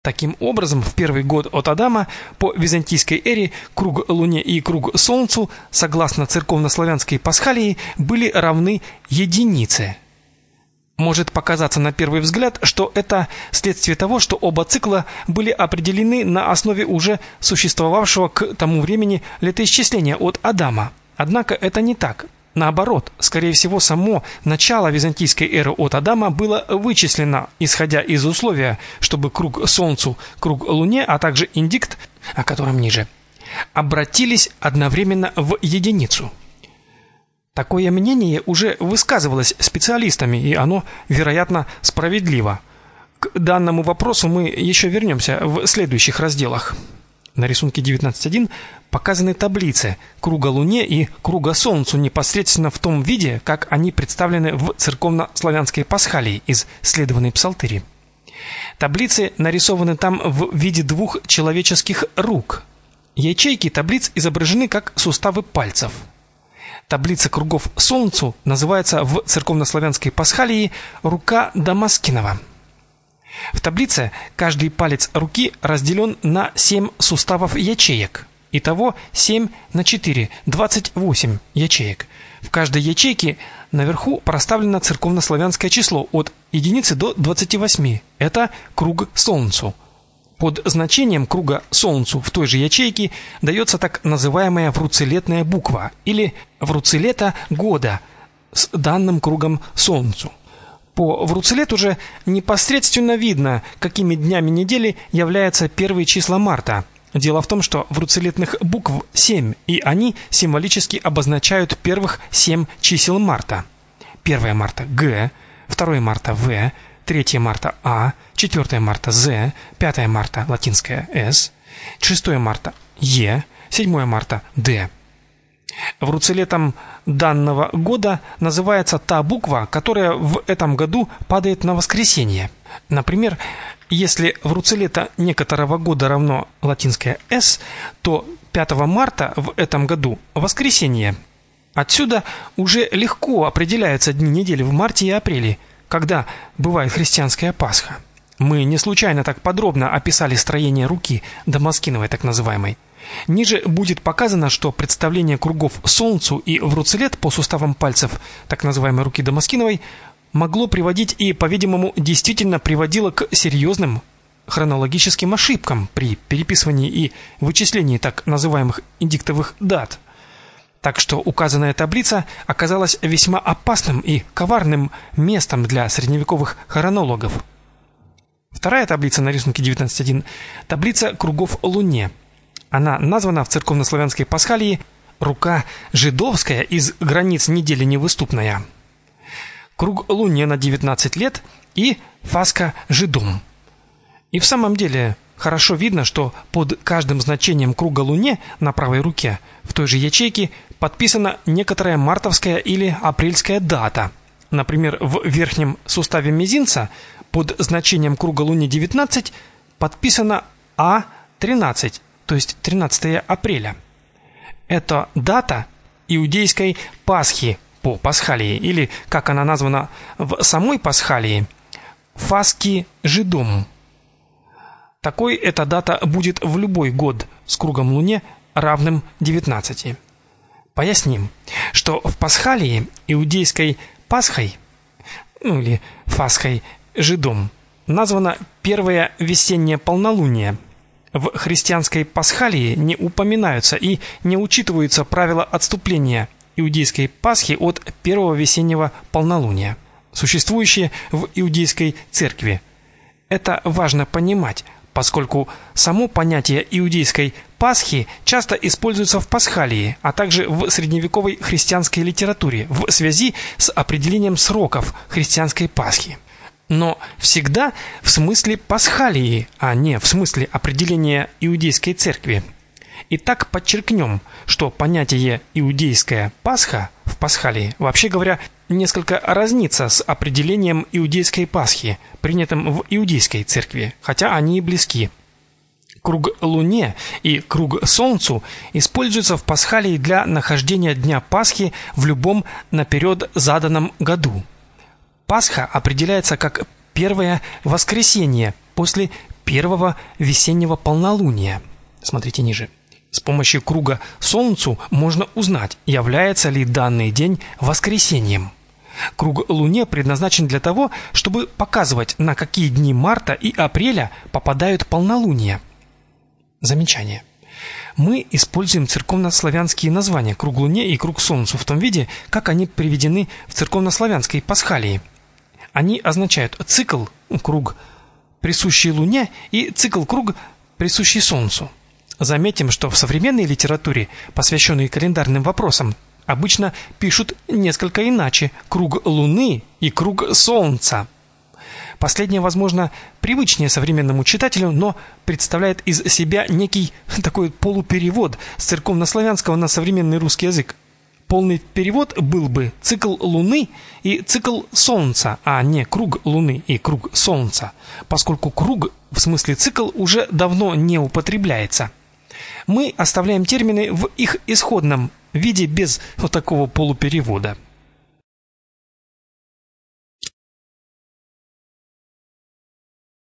Таким образом, в первый год от Адама по византийской эре круг Луне и круг Солнцу, согласно церковнославянской пасхалии, были равны единице. Может показаться на первый взгляд, что это следствие того, что оба цикла были определены на основе уже существовавшего к тому времени летоисчисления от Адама. Однако это не так. Наоборот, скорее всего, само начало византийской эры от Адама было вычислено, исходя из условия, чтобы круг Солнцу, круг Луне, а также индикт, о котором ниже, обратились одновременно в единицу. Такое мнение уже высказывалось специалистами, и оно, вероятно, справедливо. К данному вопросу мы еще вернемся в следующих разделах. На рисунке 19.1 показаны таблицы круга Луне и круга Солнцу непосредственно в том виде, как они представлены в церковнославянской пасхалии из следованной псалтыри. Таблицы нарисованы там в виде двух человеческих рук. Ячейки таблиц изображены как суставы пальцев. Таблица кругов Солнцу называется в церковнославянской пасхалии «Рука Дамаскинова». В таблице каждый палец руки разделен на 7 суставов ячеек. Итого 7 на 4, 28 ячеек. В каждой ячейке наверху проставлено церковнославянское число от единицы до 28. Это круг Солнцу. Под значением круга Солнцу в той же ячейке дается так называемая вруцелетная буква или вруцелета года с данным кругом Солнцу. По вруцелету же непосредственно видно, какими днями недели являются первые числа марта. Дело в том, что вруцелетных букв 7, и они символически обозначают первых 7 чисел марта. 1 марта Г, 2 марта В, 3 марта А, 4 марта З, 5 марта латинская С, 6 марта Е, 7 марта Д. Вруцелетом данного года называется та буква, которая в этом году падает на воскресенье. Например, если вруцелета некоторого года равно латинское «с», то 5 марта в этом году воскресенье. Отсюда уже легко определяются дни недели в марте и апреле, когда бывает христианская Пасха. Мы не случайно так подробно описали строение руки Дамаскиновой, так называемой. Ниже будет показано, что представление кругов Солнцу и вруцелет по суставам пальцев так называемой руки Дамаскиновой могло приводить и, по-видимому, действительно приводило к серьезным хронологическим ошибкам при переписывании и вычислении так называемых индиктовых дат. Так что указанная таблица оказалась весьма опасным и коварным местом для средневековых хронологов. Вторая таблица на рисунке 19.1 – таблица кругов Луне. Она названа в церковнославянской пасхалии «Рука жидовская из границ недели невыступная». Круг Луне на 19 лет и фаска жидом. И в самом деле хорошо видно, что под каждым значением круга Луне на правой руке в той же ячейке подписана некоторая мартовская или апрельская дата. Например, в верхнем суставе мизинца под значением круга Луне 19 подписано А13, то есть 13 апреля. Это дата иудейской Пасхи по пасхалии, или, как она названа в самой пасхалии, фаски жидом. Такой эта дата будет в любой год с кругом Луне равным 19. Поясним, что в пасхалии иудейской Пасхой, или фаской жидом, названо первое весеннее полнолуние. В христианской пасхалии не упоминаются и не учитываются правила отступления иудейской Пасхи от первого весеннего полнолуния, существующие в иудейской церкви. Это важно понимать, поскольку само понятие иудейской Пасхи часто используется в пасхалии, а также в средневековой христианской литературе в связи с определением сроков христианской Пасхи. Но всегда в смысле пасхалии, а не в смысле определения иудейской церкви. Итак, подчеркнем, что понятие «иудейская Пасха» в пасхалии, вообще говоря, несколько разнится с определением иудейской Пасхи, принятым в иудейской церкви, хотя они и близки. Круг Луне и круг Солнцу используются в пасхалии для нахождения дня Пасхи в любом наперед заданном году. Пасха определяется как первое воскресенье после первого весеннего полнолуния. Смотрите ниже. С помощью круга Солнцу можно узнать, является ли данный день воскресеньем. Круг Луне предназначен для того, чтобы показывать, на какие дни марта и апреля попадают полнолуния. Замечание. Мы используем церковнославянские названия круг Луне и круг Солнцу в том виде, как они приведены в церковнославянской пасхалии. Они означают цикл, круг, присущий Луне, и цикл-круг, присущий Солнцу. Заметим, что в современной литературе, посвященной календарным вопросам, обычно пишут несколько иначе: круг Луны и круг Солнца. Последнее, возможно, привычнее современному читателю, но представляет из себя некий такой полуперевод с церковнославянского на современный русский язык. Полный перевод был бы цикл Луны и цикл Солнца, а не круг Луны и круг Солнца, поскольку круг в смысле цикл уже давно не употребляется. Мы оставляем термины в их исходном виде без вот такого полуперевода.